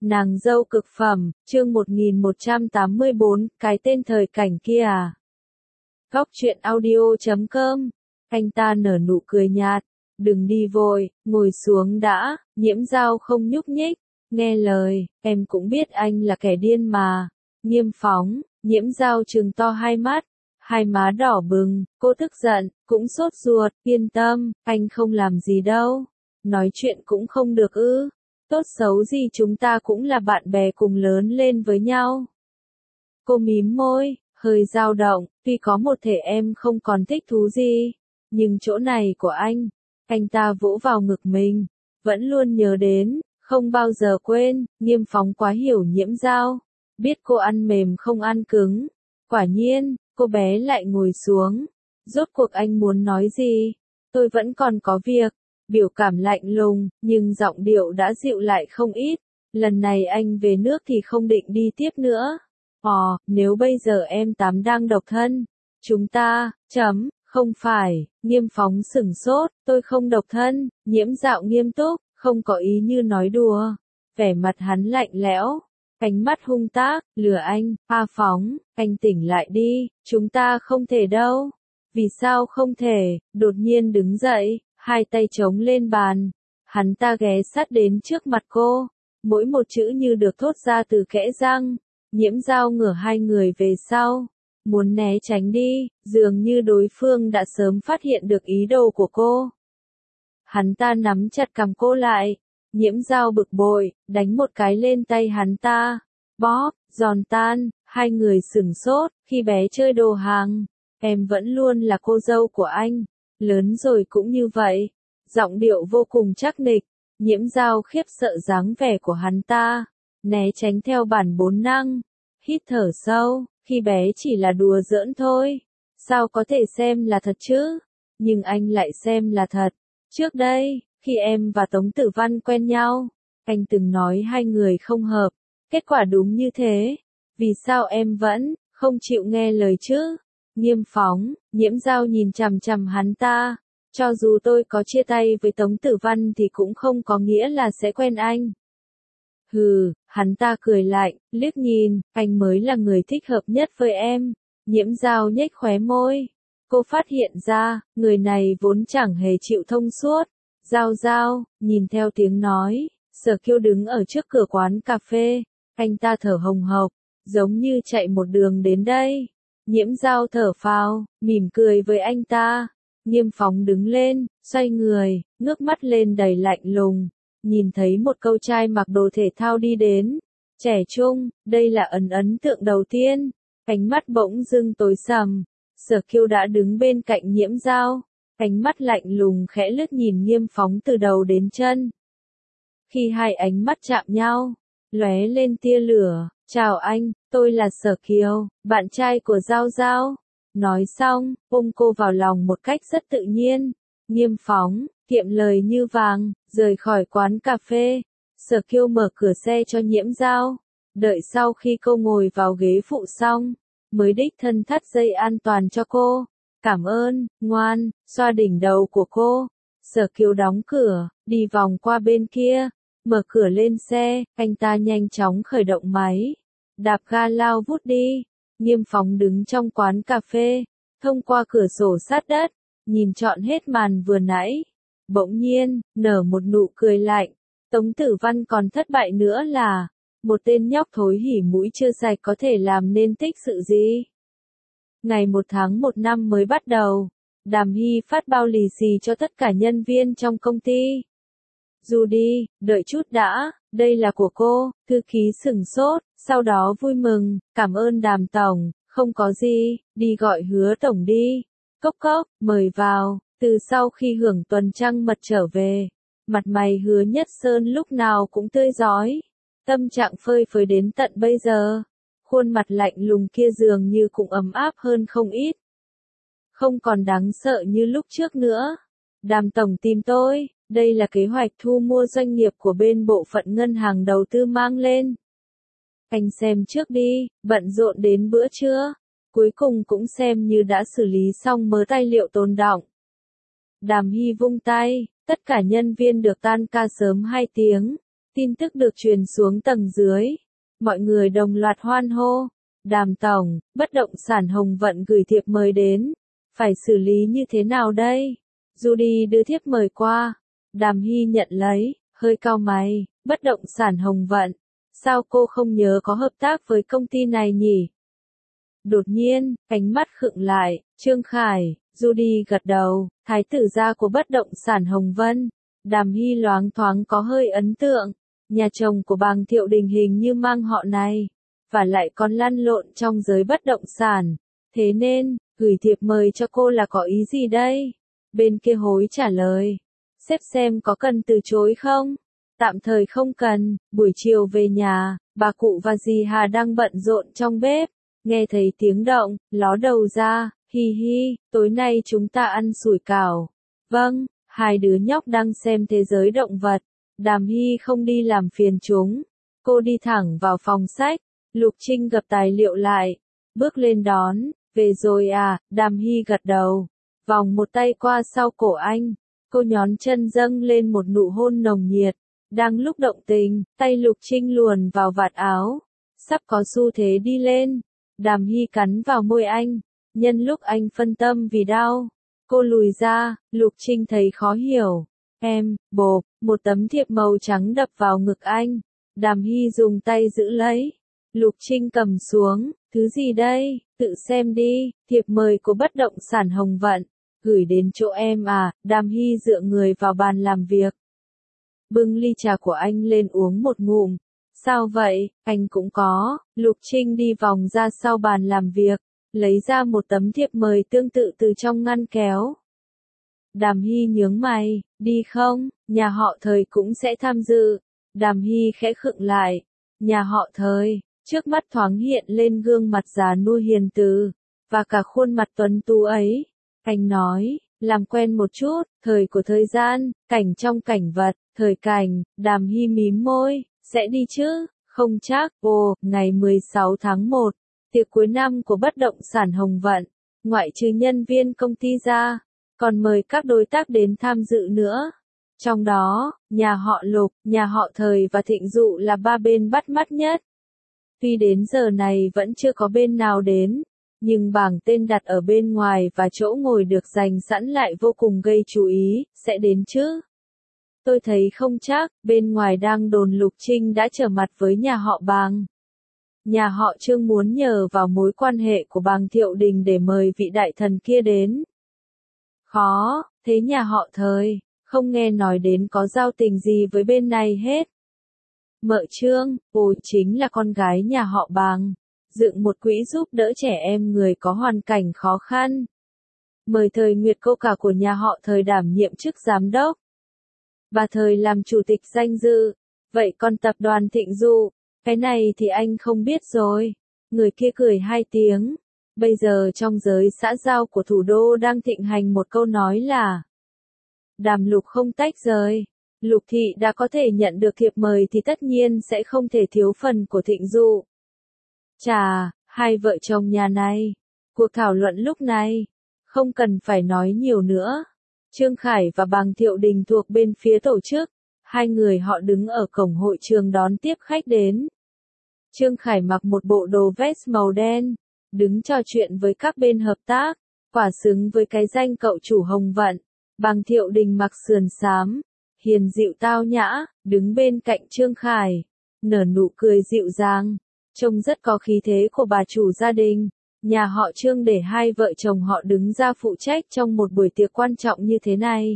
Nàng dâu cực phẩm, chương 1184, cái tên thời cảnh kia à. Góc truyện audio.com, anh ta nở nụ cười nhạt, đừng đi vội, ngồi xuống đã, Nhiễm Dao không nhúc nhích, nghe lời, em cũng biết anh là kẻ điên mà, Nghiêm Phóng, Nhiễm Dao trừng to hai mắt, hai má đỏ bừng, cô tức giận, cũng sốt ruột, yên tâm, anh không làm gì đâu, nói chuyện cũng không được ư. Tốt xấu gì chúng ta cũng là bạn bè cùng lớn lên với nhau. Cô mím môi, hơi dao động, tuy có một thể em không còn thích thú gì, nhưng chỗ này của anh ta vỗ vào ngực mình, vẫn luôn nhớ đến, không bao giờ quên, Nghiêm Phóng quá hiểu Nhiễm Dao, biết cô ăn mềm không ăn cứng. Quả nhiên, cô bé lại ngồi xuống, rốt cuộc anh muốn nói gì, tôi vẫn còn có việc. Biểu cảm lạnh lùng, nhưng giọng điệu đã dịu lại không ít. Lần này anh về nước thì không định đi tiếp nữa. Nếu bây giờ em Tám đang độc thân, chúng ta, không phải, Nghiêm Phóng sửng sốt, tôi không độc thân, Nhiễm Dao nghiêm túc, không có ý như nói đùa. Vẻ mặt hắn lạnh lẽo, ánh mắt hung tác, lừa anh, Phóng, anh tỉnh lại đi, chúng ta không thể đâu. Vì sao không thể, đột nhiên đứng dậy. Hai tay chống lên bàn, hắn ta ghé sát đến trước mặt cô, mỗi một chữ như được thốt ra từ kẽ răng. Nhiễm Dao ngửa hai người về sau, muốn né tránh đi, dường như đối phương đã sớm phát hiện được ý đồ của cô. Hắn ta nắm chặt cằm cô lại, Nhiễm Dao bực bội, đánh một cái lên tay hắn ta, bóp, giòn tan, hai người sửng sốt, khi bé chơi đồ hàng, em vẫn luôn là cô dâu của anh. Lớn rồi cũng như vậy, giọng điệu vô cùng chắc nịch, Nhiễm Dao khiếp sợ dáng vẻ của hắn ta, né tránh theo bản bốn năng, hít thở sâu, khi bé chỉ là đùa giỡn thôi, sao có thể xem là thật chứ, nhưng anh lại xem là thật. Trước đây, khi em và Tống Tử Văn quen nhau, anh từng nói hai người không hợp, kết quả đúng như thế, vì sao em vẫn không chịu nghe lời chứ? Nghiêm Phóng, Nhiễm Dao nhìn chằm chằm hắn ta, cho dù tôi có chia tay với Tống Tử Văn thì cũng không có nghĩa là sẽ quen anh. Hừ, hắn ta cười lạnh, liếc nhìn, anh mới là người thích hợp nhất với em. Nhiễm Dao nhếch khóe môi, cô phát hiện ra, người này vốn chẳng hề chịu thông suốt. Dao, nhìn theo tiếng nói, Sở Kiêu đứng ở trước cửa quán cà phê, anh ta thở hồng hộc, giống như chạy một đường đến đây. Nhiễm Dao thở phào, mỉm cười với anh ta. Nghiêm Phóng đứng lên, xoay người, ngước mắt lên đầy lạnh lùng, nhìn thấy một cậu trai mặc đồ thể thao đi đến, trẻ trung, đây là ấn tượng đầu tiên. Ánh mắt bỗng dưng tối sầm, Sở Kiêu đã đứng bên cạnh Nhiễm Dao, ánh mắt lạnh lùng khẽ lướt nhìn Nghiêm Phóng từ đầu đến chân. Khi hai ánh mắt chạm nhau, lóe lên tia lửa. Chào anh, tôi là Sở Kiều, bạn trai của Dao. Nói xong, ôm cô vào lòng một cách rất tự nhiên. Nghiêm Phóng, kiệm lời như vàng, rời khỏi quán cà phê. Sở Kiều mở cửa xe cho Nhiễm Dao. Đợi sau khi cô ngồi vào ghế phụ xong, mới đích thân thắt dây an toàn cho cô. Cảm ơn, ngoan, xoa đỉnh đầu của cô. Sở Kiều đóng cửa, đi vòng qua bên kia. Mở cửa lên xe, anh ta nhanh chóng khởi động máy. Đạp ga lao vút đi. Nghiêm Phóng đứng trong quán cà phê, thông qua cửa sổ sát đất, nhìn trọn hết màn vừa nãy. Bỗng nhiên, nở một nụ cười lạnh. Tống Tử Văn còn thất bại nữa là, một tên nhóc thối hỉ mũi chưa sạch có thể làm nên tích sự gì. Ngày 1 tháng 1 năm mới bắt đầu, Đàm Hy phát bao lì xì cho tất cả nhân viên trong công ty. Dù đi, đợi chút đã, đây là của cô. Thư ký sửng sốt, sau đó vui mừng, cảm ơn Đàm tổng, không có gì, đi gọi Hứa tổng đi. Cốc, mời vào. Từ sau khi hưởng tuần trăng mật trở về, mặt mày Hứa Nhất Sơn lúc nào cũng tươi rói, tâm trạng phơi phới đến tận bây giờ. Khuôn mặt lạnh lùng kia dường như cũng ấm áp hơn không ít. Không còn đáng sợ như lúc trước nữa. Đàm tổng tìm tôi. Đây là kế hoạch thu mua doanh nghiệp của bên bộ phận ngân hàng đầu tư mang lên. Anh xem trước đi, bận rộn đến bữa trưa. Cuối cùng cũng xem như đã xử lý xong mớ tài liệu tồn đọng. Đàm Hy vung tay, tất cả nhân viên được tan ca sớm 2 tiếng. Tin tức được truyền xuống tầng dưới. Mọi người đồng loạt hoan hô. Đàm tổng, bất động sản Hồng Vận gửi thiệp mời đến. Phải xử lý như thế nào đây? Judy đưa thiệp mời qua. Đàm Hy nhận lấy, hơi cau mày. Bất động sản Hồng Vận. Sao cô không nhớ có hợp tác với công ty này nhỉ? Đột nhiên, ánh mắt khựng lại. Trương Khải, Judy gật đầu. Thái tử gia của bất động sản Hồng Vân. Đàm Hy loáng thoáng có hơi ấn tượng. Nhà chồng của Bàng Thiệu Đình hình như mang họ này. Và lại còn lăn lộn trong giới bất động sản. Thế nên, gửi thiệp mời cho cô là có ý gì đây? Bên kia hối trả lời. Sếp xem có cần từ chối không? Tạm thời không cần. Buổi chiều về nhà, bà cụ và dì Hà đang bận rộn trong bếp. Nghe thấy tiếng động, ló đầu ra. Hi hi, tối nay chúng ta ăn sủi cảo. Vâng, hai đứa nhóc đang xem thế giới động vật. Đàm Hy không đi làm phiền chúng. Cô đi thẳng vào phòng sách. Lục Trinh gập tài liệu lại. Bước lên đón. Về rồi à? Đàm Hy gật đầu. Vòng một tay qua sau cổ anh. Cô nhón chân dâng lên một nụ hôn nồng nhiệt. Đang lúc động tình, tay Lục Trinh luồn vào vạt áo. Sắp có xu thế đi lên. Đàm Hy cắn vào môi anh. Nhân lúc anh phân tâm vì đau. Cô lùi ra. Lục Trinh thấy khó hiểu. Em, bộp, một tấm thiệp màu trắng đập vào ngực anh. Đàm Hy dùng tay giữ lấy. Lục Trinh cầm xuống. Thứ gì đây? Tự xem đi. Thiệp mời của bất động sản Hồng Vận. Gửi đến chỗ em à? Đàm Hy dựa người vào bàn làm việc. Bưng ly trà của anh lên uống một ngụm. Sao vậy? Anh cũng có. Lục Trinh đi vòng ra sau bàn làm việc. Lấy ra một tấm thiệp mời tương tự từ trong ngăn kéo. Đàm Hy nhướng mày. Đi không? Nhà họ Thời cũng sẽ tham dự. Đàm Hy khẽ khựng lại. Nhà họ Thời. Trước mắt thoáng hiện lên gương mặt già nua hiền từ. Và cả khuôn mặt tuấn tú ấy. Anh nói. Làm quen một chút. Thời của thời gian. Cảnh trong cảnh vật. Thời cảnh. Đàm Hy mím môi. Sẽ đi chứ? Không chắc. Ồ, ngày 16 tháng 1. Tiệc cuối năm của bất động sản Hồng Vận. Ngoại trừ nhân viên công ty ra. Còn mời các đối tác đến tham dự nữa. Trong đó, nhà họ Lục, nhà họ Thời và Thịnh Dụ là ba bên bắt mắt nhất. Tuy đến giờ này vẫn chưa có bên nào đến, nhưng bảng tên đặt ở bên ngoài và chỗ ngồi được dành sẵn lại vô cùng gây chú ý, sẽ đến chứ? Tôi thấy không chắc, bên ngoài đang đồn Lục Trinh đã trở mặt với nhà họ Bàng. Nhà họ Trương muốn nhờ vào mối quan hệ của Bàng Thiệu Đình để mời vị đại thần kia đến. Khó, thế nhà họ Thời, không nghe nói đến có giao tình gì với bên này hết. Mợ Trương, ồ chính là con gái nhà họ Bàng, dựng một quỹ giúp đỡ trẻ em người có hoàn cảnh khó khăn. Mời Thời Nguyệt cô cả của nhà họ Thời đảm nhiệm chức giám đốc. Bà Thời làm chủ tịch danh dự. Vậy còn tập đoàn Thịnh Dụ, cái này thì anh không biết rồi. Người kia cười hai tiếng. Bây giờ trong giới xã giao của thủ đô đang thịnh hành một câu nói là Đàm Lục không tách rời. Lục Thị đã có thể nhận được thiệp mời thì tất nhiên sẽ không thể thiếu phần của Thịnh Dụ. Chà, hai vợ chồng nhà này. Cuộc thảo luận lúc này, không cần phải nói nhiều nữa. Trương Khải và Bàng Thiệu Đình thuộc bên phía tổ chức. Hai người họ đứng ở cổng hội trường đón tiếp khách đến. Trương Khải mặc một bộ đồ vest màu đen, đứng trò chuyện với các bên hợp tác, quả xứng với cái danh cậu chủ Hồng Vận. Bàng Thiệu Đình mặc sườn xám, hiền dịu tao nhã, đứng bên cạnh Trương Khải, nở nụ cười dịu dàng, trông rất có khí thế của bà chủ gia đình. Nhà họ Trương để hai vợ chồng họ đứng ra phụ trách trong một buổi tiệc quan trọng như thế này.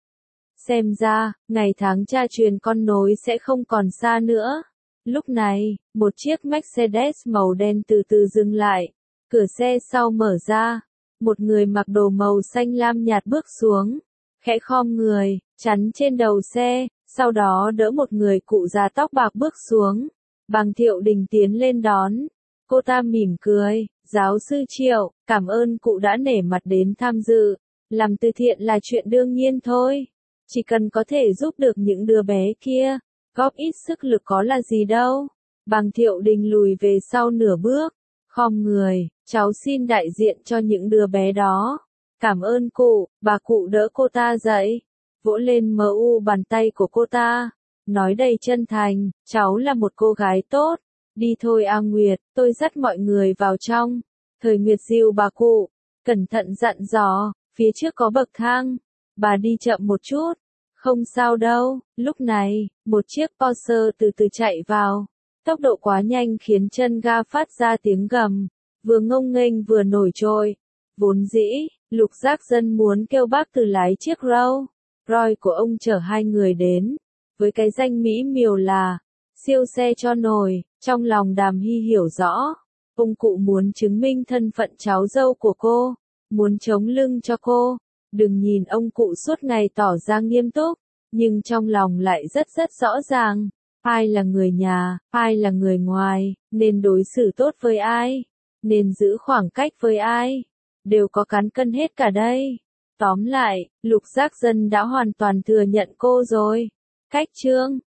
Xem ra, ngày tháng cha truyền con nối sẽ không còn xa nữa. Lúc này, một chiếc Mercedes màu đen từ từ dừng lại. Cửa xe sau mở ra. Một người mặc đồ màu xanh lam nhạt bước xuống. Khẽ khom người, chắn trên đầu xe. Sau đó đỡ một người cụ già tóc bạc bước xuống. Bàng Thiệu Đình tiến lên đón. Cô ta mỉm cười. Giáo sư Triệu, cảm ơn cụ đã nể mặt đến tham dự. Làm từ thiện là chuyện đương nhiên thôi. Chỉ cần có thể giúp được những đứa bé kia, góp ít sức lực có là gì đâu. Bàng Thiệu Đình lùi về sau nửa bước, khom người, cháu xin đại diện cho những đứa bé đó. Cảm ơn cụ, bà cụ đỡ cô ta dậy, vỗ lên mu bàn tay của cô ta. nói đầy chân thành, cháu là một cô gái tốt. Đi thôi A Nguyệt, tôi dắt mọi người vào trong. Thời Nguyệt dìu bà cụ, cẩn thận dặn dò, phía trước có bậc thang, bà đi chậm một chút. Không sao đâu, lúc này, một chiếc Porsche từ từ chạy vào. Tốc độ quá nhanh khiến chân ga phát ra tiếng gầm, vừa ngông nghênh vừa nổi trội. Vốn dĩ, Lục Giác Dân muốn kêu bác Từ lái chiếc Rolls Royce của ông chở hai người đến, với cái danh mỹ miều là siêu xe cho nổi. Trong lòng Đàm Hy hiểu rõ, ông cụ muốn chứng minh thân phận cháu dâu của cô, muốn chống lưng cho cô. Đừng nhìn ông cụ suốt ngày tỏ ra nghiêm túc, nhưng trong lòng lại rất rõ ràng, ai là người nhà, ai là người ngoài, nên đối xử tốt với ai, nên giữ khoảng cách với ai, đều có cán cân hết cả đây. Tóm lại, Lục Giác Dân đã hoàn toàn thừa nhận cô rồi. Cách chương